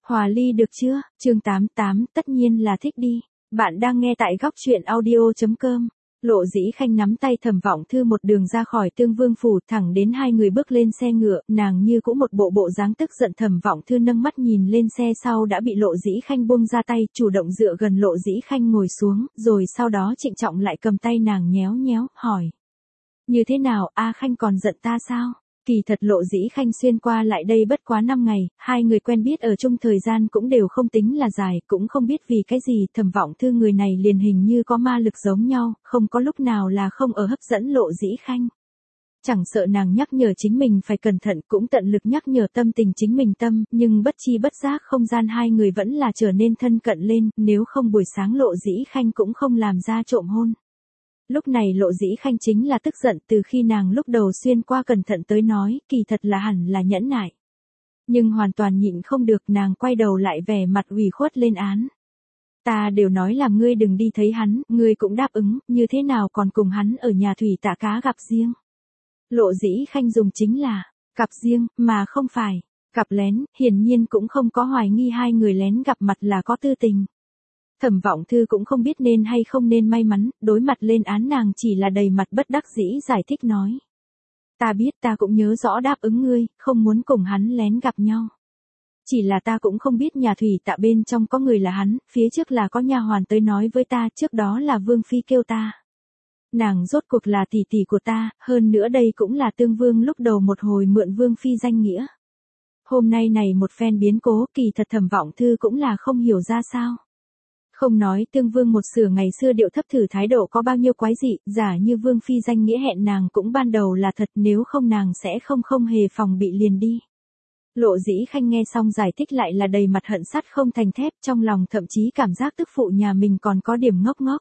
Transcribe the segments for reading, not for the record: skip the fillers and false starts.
Hòa ly được chưa? Chương 88, tất nhiên là thích đi. Bạn đang nghe tại góc truyện audio.com. Lộ Dĩ Khanh nắm tay Thẩm Vọng Thư một đường ra khỏi Tương Vương phủ, thẳng đến hai người bước lên xe ngựa, nàng như cũng một bộ dáng tức giận. Thẩm Vọng Thư nâng mắt nhìn lên xe sau đã bị Lộ Dĩ Khanh buông ra tay, chủ động dựa gần Lộ Dĩ Khanh ngồi xuống, rồi sau đó trịnh trọng lại cầm tay nàng nhéo nhéo, hỏi: "Như thế nào, A Khanh còn giận ta sao?" Kỳ thật Lộ Dĩ Khanh xuyên qua lại đây bất quá 5 ngày, hai người quen biết ở chung thời gian cũng đều không tính là dài, cũng không biết vì cái gì Thẩm Vọng Thư người này liền hình như có ma lực giống nhau, không có lúc nào là không ở hấp dẫn Lộ Dĩ Khanh. Chẳng sợ nàng nhắc nhở chính mình phải cẩn thận, cũng tận lực nhắc nhở tâm tình chính mình tâm, nhưng bất chi bất giác không gian hai người vẫn là trở nên thân cận lên, nếu không buổi sáng Lộ Dĩ Khanh cũng không làm ra trộm hôn. Lúc này Lộ Dĩ Khanh chính là tức giận, từ khi nàng lúc đầu xuyên qua cẩn thận tới nói, kỳ thật là hẳn là nhẫn nại. Nhưng hoàn toàn nhịn không được, nàng quay đầu lại vẻ mặt ủy khuất lên án. "Ta đều nói là ngươi đừng đi thấy hắn, ngươi cũng đáp ứng, như thế nào còn cùng hắn ở nhà thủy tạ cá gặp riêng?" Lộ Dĩ Khanh dùng chính là cặp riêng, mà không phải cặp lén, hiển nhiên cũng không có hoài nghi hai người lén gặp mặt là có tư tình. Thẩm Vọng Thư cũng không biết nên hay không nên may mắn, đối mặt lên án nàng chỉ là đầy mặt bất đắc dĩ giải thích nói: "Ta biết, ta cũng nhớ rõ đáp ứng ngươi, không muốn cùng hắn lén gặp nhau. Chỉ là ta cũng không biết nhà thủy tạ bên trong có người là hắn, phía trước là có nha hoàn tới nói với ta, trước đó là Vương Phi kêu ta. Nàng rốt cuộc là tỷ tỷ của ta, hơn nữa đây cũng là Tương Vương lúc đầu một hồi mượn Vương Phi danh nghĩa. Hôm nay này một phen biến cố, kỳ thật Thẩm Vọng Thư cũng là không hiểu ra sao. Không nói Tương Vương một sửa ngày xưa điệu thấp thử thái độ có bao nhiêu quái dị, giả như Vương Phi danh nghĩa hẹn nàng cũng ban đầu là thật, nếu không nàng sẽ không hề phòng bị liền đi." Lộ Dĩ Khanh nghe xong giải thích lại là đầy mặt hận sắt không thành thép, trong lòng thậm chí cảm giác tức phụ nhà mình còn có điểm ngốc ngốc.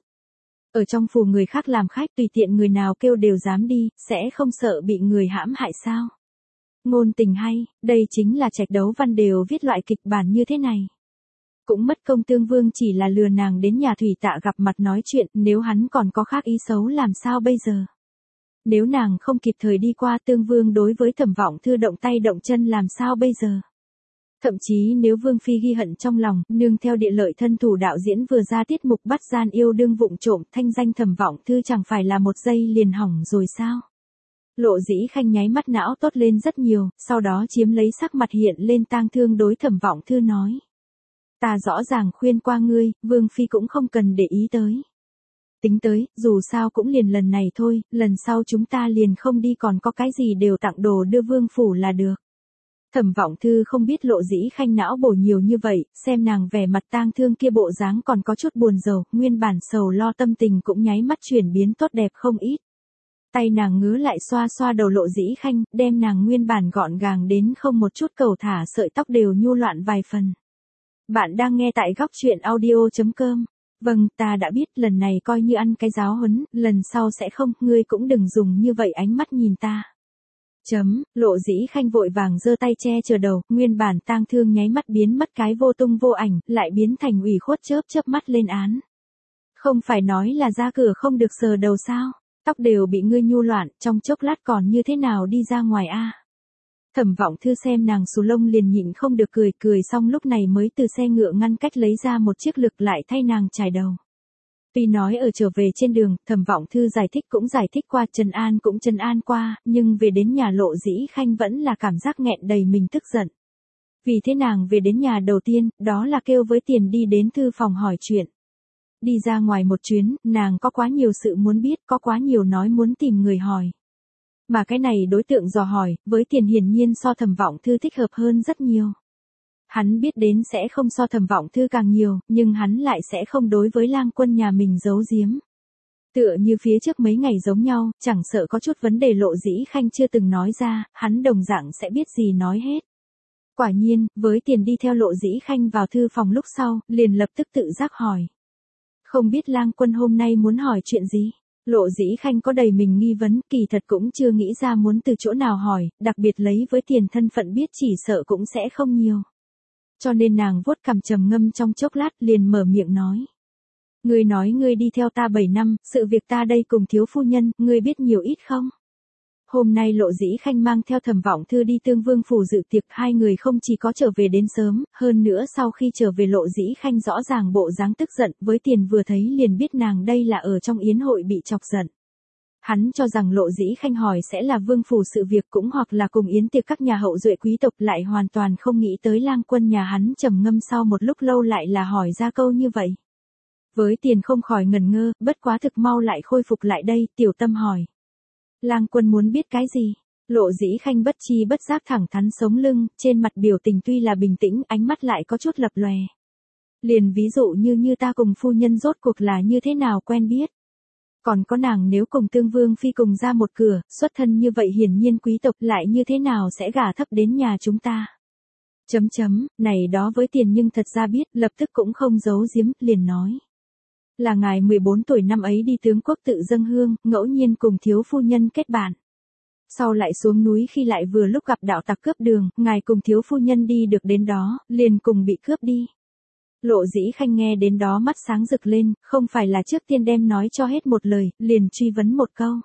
Ở trong phủ người khác làm khách tùy tiện người nào kêu đều dám đi, sẽ không sợ bị người hãm hại sao? Ngôn tình hay, đây chính là Trạch Đấu Văn đều viết loại kịch bản như thế này. Cũng mất công Tương Vương chỉ là lừa nàng đến nhà thủy tạ gặp mặt nói chuyện, nếu hắn còn có khác ý xấu làm sao bây giờ? Nếu nàng không kịp thời đi qua, Tương Vương đối với Thẩm Vọng Thư động tay động chân làm sao bây giờ? Thậm chí nếu Vương Phi ghi hận trong lòng, nương theo địa lợi thân thủ đạo diễn vừa ra tiết mục bắt gian yêu đương vụng trộm, thanh danh Thẩm Vọng Thư chẳng phải là một giây liền hỏng rồi sao? Lộ Dĩ Khanh nháy mắt não tốt lên rất nhiều, sau đó chiếm lấy sắc mặt hiện lên tang thương đối Thẩm Vọng Thư nói: "Ta rõ ràng khuyên qua ngươi, Vương Phi cũng không cần để ý tới. Tính tới, dù sao cũng liền lần này thôi, lần sau chúng ta liền không đi, còn có cái gì đều tặng đồ đưa Vương phủ là được." Thẩm Vọng Thư không biết Lộ Dĩ Khanh não bổ nhiều như vậy, xem nàng vẻ mặt tang thương kia bộ dáng còn có chút buồn rầu, nguyên bản sầu lo tâm tình cũng nháy mắt chuyển biến tốt đẹp không ít. Tay nàng ngứa lại xoa xoa đầu Lộ Dĩ Khanh, đem nàng nguyên bản gọn gàng đến không một chút cầu thả sợi tóc đều nhu loạn vài phần. Bạn đang nghe tại góc truyện audio.com. "Vâng, ta đã biết, lần này coi như ăn cái giáo huấn, lần sau sẽ không, ngươi cũng đừng dùng như vậy ánh mắt nhìn ta." Lộ Dĩ Khanh vội vàng giơ tay che chở đầu, nguyên bản tang thương nháy mắt biến mất cái vô tung vô ảnh, lại biến thành ủy khuất chớp mắt lên án: "Không phải nói là ra cửa không được sờ đầu sao? Tóc đều bị ngươi nhu loạn, trong chốc lát còn như thế nào đi ra ngoài a?" Thẩm Vọng Thư xem nàng xù lông liền nhịn không được cười xong lúc này mới từ xe ngựa ngăn cách lấy ra một chiếc lược lại thay nàng chải đầu. Tuy nói ở trở về trên đường, Thẩm Vọng Thư giải thích cũng giải thích qua, trấn an cũng trấn an qua, nhưng về đến nhà Lộ Dĩ Khanh vẫn là cảm giác nghẹn đầy mình tức giận. Vì thế nàng về đến nhà đầu tiên, đó là kêu với Tiền đi đến thư phòng hỏi chuyện. Đi ra ngoài một chuyến, nàng có quá nhiều sự muốn biết, có quá nhiều nói muốn tìm người hỏi. Mà cái này đối tượng dò hỏi, với Tiền hiển nhiên so Thẩm Vọng Thư thích hợp hơn rất nhiều. Hắn biết đến sẽ không so Thẩm Vọng Thư càng nhiều, nhưng hắn lại sẽ không đối với lang quân nhà mình giấu giếm. Tựa như phía trước mấy ngày giống nhau, chẳng sợ có chút vấn đề Lộ Dĩ Khanh chưa từng nói ra, hắn đồng dạng sẽ biết gì nói hết. Quả nhiên, với Tiền đi theo Lộ Dĩ Khanh vào thư phòng lúc sau, liền lập tức tự giác hỏi: "Không biết lang quân hôm nay muốn hỏi chuyện gì?" Lộ Dĩ Khanh có đầy mình nghi vấn, kỳ thật cũng chưa nghĩ ra muốn từ chỗ nào hỏi, đặc biệt lấy với Tiền thân phận biết chỉ sợ cũng sẽ không nhiều. Cho nên nàng vuốt cằm trầm ngâm trong chốc lát liền mở miệng nói: "Ngươi nói ngươi đi theo ta 7 năm, sự việc ta đây cùng thiếu phu nhân, ngươi biết nhiều ít không? Hôm nay Lộ Dĩ Khanh mang theo Thẩm Vọng Thư đi Tương Vương phủ dự tiệc, hai người không chỉ có trở về đến sớm, hơn nữa sau khi trở về Lộ Dĩ Khanh rõ ràng bộ dáng tức giận, với Tiền vừa thấy liền biết nàng đây là ở trong yến hội bị chọc giận. Hắn cho rằng Lộ Dĩ Khanh hỏi sẽ là vương phủ sự việc cũng hoặc là cùng yến tiệc các nhà hậu duệ quý tộc, lại hoàn toàn không nghĩ tới Lang Quân nhà hắn trầm ngâm sau một lúc lâu lại là hỏi ra câu như vậy. Với Tiền không khỏi ngần ngơ, bất quá thực mau lại khôi phục lại đây, tiểu tâm hỏi. Lang Quân muốn biết cái gì? Lộ Dĩ Khanh bất chi bất giác thẳng thắn sống lưng, trên mặt biểu tình tuy là bình tĩnh, ánh mắt lại có chút lập lòe. Liền ví dụ như ta cùng phu nhân rốt cuộc là như thế nào quen biết. Còn có nàng nếu cùng Tương Vương phi cùng ra một cửa, xuất thân như vậy hiển nhiên quý tộc lại như thế nào sẽ gả thấp đến nhà chúng ta. Này đó với Tiền nhưng thật ra biết, lập tức cũng không giấu giếm, liền nói. Là ngài 14 tuổi năm ấy đi tướng quốc tự dâng hương, ngẫu nhiên cùng thiếu phu nhân kết bạn. Sau lại xuống núi khi lại vừa lúc gặp đạo tặc cướp đường, ngài cùng thiếu phu nhân đi được đến đó, liền cùng bị cướp đi. Lộ Dĩ Khanh nghe đến đó mắt sáng rực lên, không phải là trước tiên đem nói cho hết một lời, liền truy vấn một câu.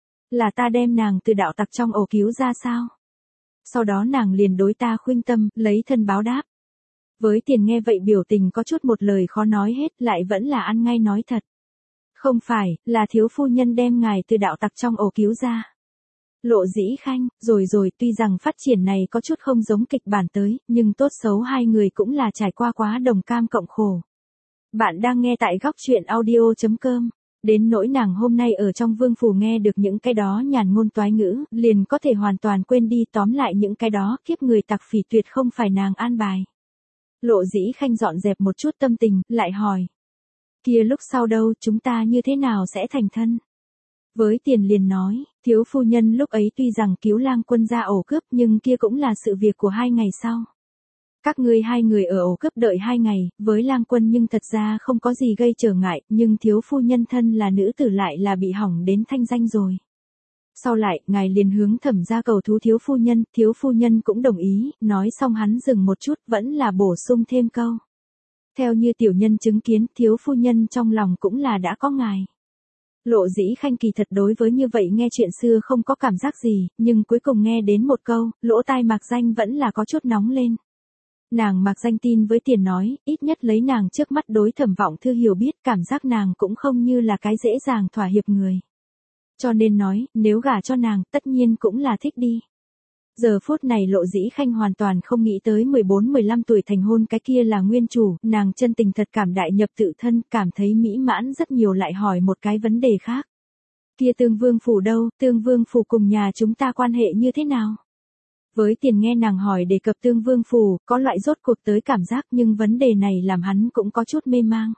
Là ta đem nàng từ đạo tặc trong ổ cứu ra sao? Sau đó nàng liền đối ta khuynh tâm, lấy thân báo đáp. Với Tiền nghe vậy biểu tình có chút một lời khó nói hết, lại vẫn là ăn ngay nói thật. Không phải, là thiếu phu nhân đem ngài từ đạo tặc trong ổ cứu ra. Lộ Dĩ Khanh, rồi tuy rằng phát triển này có chút không giống kịch bản tới, nhưng tốt xấu hai người cũng là trải qua quá đồng cam cộng khổ. Bạn đang nghe tại góc truyện audio.com. Đến nỗi nàng hôm nay ở trong vương phủ nghe được những cái đó nhàn ngôn toái ngữ, liền có thể hoàn toàn quên đi, tóm lại những cái đó kiếp người tặc phỉ tuyệt không phải nàng an bài. Lộ Dĩ Khanh dọn dẹp một chút tâm tình, lại hỏi. Kia lúc sau đâu, chúng ta như thế nào sẽ thành thân? Với Tiền liền nói, thiếu phu nhân lúc ấy tuy rằng cứu Lang Quân ra ổ cướp nhưng kia cũng là sự việc của 2 ngày sau. Các ngươi hai người ở ổ cướp đợi 2 ngày, với Lang Quân nhưng thật ra không có gì gây trở ngại, nhưng thiếu phu nhân thân là nữ tử lại là bị hỏng đến thanh danh rồi. Sau lại, ngài liền hướng Thẩm gia cầu thú thiếu phu nhân cũng đồng ý, nói xong hắn dừng một chút vẫn là bổ sung thêm câu. Theo như tiểu nhân chứng kiến, thiếu phu nhân trong lòng cũng là đã có ngài. Lộ Dĩ Khanh kỳ thật đối với như vậy nghe chuyện xưa không có cảm giác gì, nhưng cuối cùng nghe đến một câu, lỗ tai Mạc Danh vẫn là có chút nóng lên. Nàng Mạc Danh tin với Tiền nói, ít nhất lấy nàng trước mắt đối Thẩm Vọng Thư hiểu biết, cảm giác nàng cũng không như là cái dễ dàng thỏa hiệp người. Cho nên nói, nếu gả cho nàng, tất nhiên cũng là thích đi. Giờ phút này Lộ Dĩ Khanh hoàn toàn không nghĩ tới 14-15 tuổi thành hôn cái kia là nguyên chủ, nàng chân tình thật cảm đại nhập tự thân, cảm thấy mỹ mãn rất nhiều, lại hỏi một cái vấn đề khác. Kia Tương Vương phủ đâu, Tương Vương phủ cùng nhà chúng ta quan hệ như thế nào? Với Tiền nghe nàng hỏi đề cập Tương Vương phủ, có loại rốt cuộc tới cảm giác, nhưng vấn đề này làm hắn cũng có chút mê mang.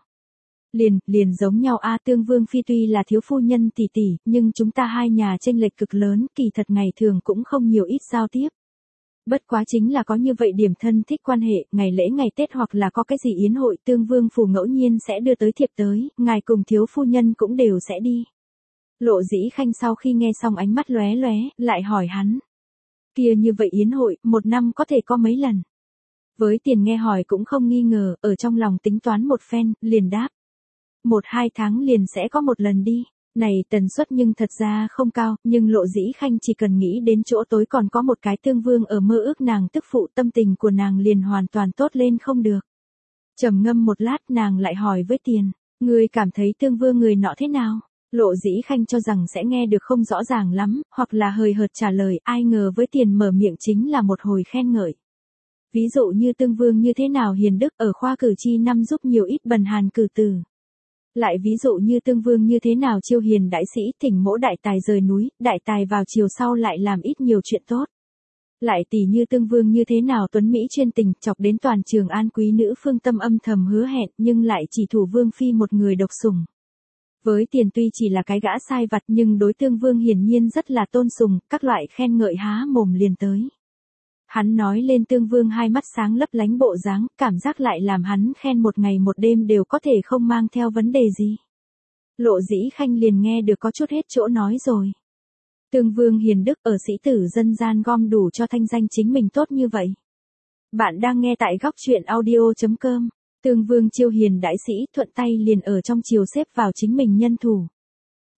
Liền giống nhau a, Tương Vương phi tuy là thiếu phu nhân tỷ tỷ, nhưng chúng ta hai nhà chênh lệch cực lớn, kỳ thật ngày thường cũng không nhiều ít giao tiếp. Bất quá chính là có như vậy điểm thân thích quan hệ, ngày lễ ngày Tết hoặc là có cái gì yến hội, Tương Vương phủ ngẫu nhiên sẽ đưa tới thiệp tới, ngài cùng thiếu phu nhân cũng đều sẽ đi. Lộ Dĩ Khanh sau khi nghe xong ánh mắt lóe, lại hỏi hắn. Kia như vậy yến hội, một năm có thể có mấy lần? Với Tiền nghe hỏi cũng không nghi ngờ, ở trong lòng tính toán một phen, liền đáp. 1-2 tháng liền sẽ có một lần đi. Này tần suất nhưng thật ra không cao, nhưng Lộ Dĩ Khanh chỉ cần nghĩ đến chỗ tối còn có một cái Tương Vương ở mơ ước nàng tức phụ, tâm tình của nàng liền hoàn toàn tốt lên không được. Trầm ngâm một lát nàng lại hỏi với Tiền, người cảm thấy Tương Vương người nọ thế nào? Lộ Dĩ Khanh cho rằng sẽ nghe được không rõ ràng lắm, hoặc là hời hợt trả lời, ai ngờ với Tiền mở miệng chính là một hồi khen ngợi. Ví dụ như Tương Vương như thế nào hiền đức, ở khoa cử chi năm giúp nhiều ít bần hàn cử tử. Lại ví dụ như Tương Vương như thế nào chiêu hiền đại sĩ, thỉnh mỗ đại tài rời núi, đại tài vào chiều sau lại làm ít nhiều chuyện tốt. Lại tỷ như Tương Vương như thế nào tuấn mỹ chuyên tình, chọc đến toàn Trường An quý nữ phương tâm âm thầm hứa hẹn, nhưng lại chỉ thủ Vương phi một người độc sủng. Với Tiền tuy chỉ là cái gã sai vặt nhưng đối Tương Vương hiển nhiên rất là tôn sùng, các loại khen ngợi há mồm liền tới. Hắn nói lên Tương Vương hai mắt sáng lấp lánh bộ dáng, cảm giác lại làm hắn khen một ngày một đêm đều có thể không mang theo vấn đề gì. Lộ Dĩ Khanh liền nghe được có chút hết chỗ nói rồi. Tương Vương hiền đức ở sĩ tử dân gian gom đủ cho thanh danh chính mình tốt như vậy. Bạn đang nghe tại góc truyện audio.com. Tương Vương chiêu hiền đại sĩ thuận tay liền ở trong triều xếp vào chính mình nhân thủ.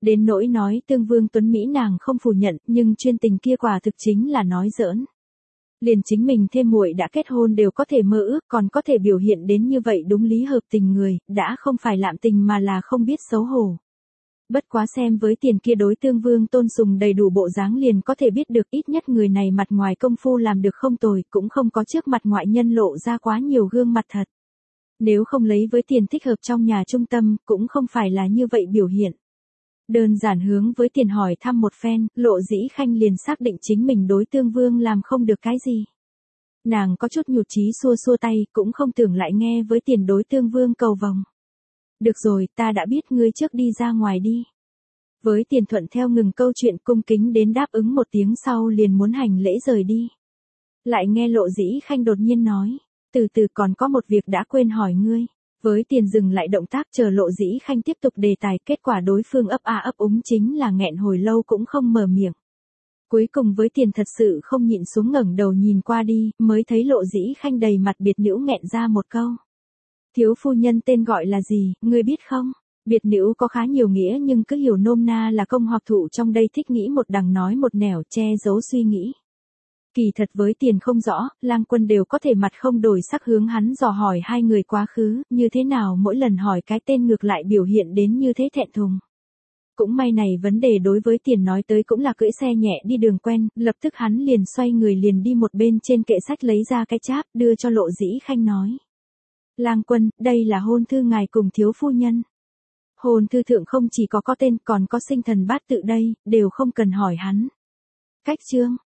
Đến nỗi nói Tương Vương Tuấn Mỹ nàng không phủ nhận, nhưng chuyên tình kia quả thực chính là nói giỡn. Liền chính mình thêm muội đã kết hôn đều có thể mơ ước, còn có thể biểu hiện đến như vậy đúng lý hợp tình người, đã không phải lạm tình mà là không biết xấu hổ. Bất quá xem với tiền kia đối Tương Vương tôn sùng đầy đủ bộ dáng liền có thể biết được ít nhất người này mặt ngoài công phu làm được không tồi, cũng không có trước mặt ngoại nhân lộ ra quá nhiều gương mặt thật. Nếu không lấy với tiền thích hợp trong nhà trung tâm, cũng không phải là như vậy biểu hiện. Đơn giản hướng với tiền hỏi thăm một phen, Lộ Dĩ Khanh liền xác định chính mình đối Tương Vương làm không được cái gì. Nàng có chút nhụt chí xua xua tay, cũng không tưởng lại nghe với tiền đối Tương Vương cầu vòng. Được rồi, ta đã biết ngươi trước đi ra ngoài đi. Với tiền thuận theo ngừng câu chuyện cung kính đến đáp ứng một tiếng sau liền muốn hành lễ rời đi. Lại nghe Lộ Dĩ Khanh đột nhiên nói, từ từ còn có một việc đã quên hỏi ngươi. Với tiền dừng lại động tác chờ Lộ Dĩ Khanh tiếp tục đề tài, kết quả đối phương ấp a ấp úng chính là nghẹn hồi lâu cũng không mở miệng. Cuối cùng với tiền thật sự không nhịn xuống ngẩng đầu nhìn qua đi, mới thấy Lộ Dĩ Khanh đầy mặt biệt nữ nghẹn ra một câu. Thiếu phu nhân tên gọi là gì, ngươi biết không? Biệt nữ có khá nhiều nghĩa nhưng cứ hiểu nôm na là công hoặc thụ trong đây thích nghĩ một đằng nói một nẻo che giấu suy nghĩ. Kỳ thật với tiền không rõ, Lang Quân đều có thể mặt không đổi sắc hướng hắn dò hỏi hai người quá khứ, như thế nào mỗi lần hỏi cái tên ngược lại biểu hiện đến như thế thẹn thùng. Cũng may này vấn đề đối với tiền nói tới cũng là cưỡi xe nhẹ đi đường quen, lập tức hắn liền xoay người liền đi một bên trên kệ sách lấy ra cái cháp đưa cho Lộ Dĩ Khanh nói. Lang Quân, đây là hôn thư ngài cùng thiếu phu nhân. Hôn thư thượng không chỉ có tên còn có sinh thần bát tự đây, đều không cần hỏi hắn. Cách chương.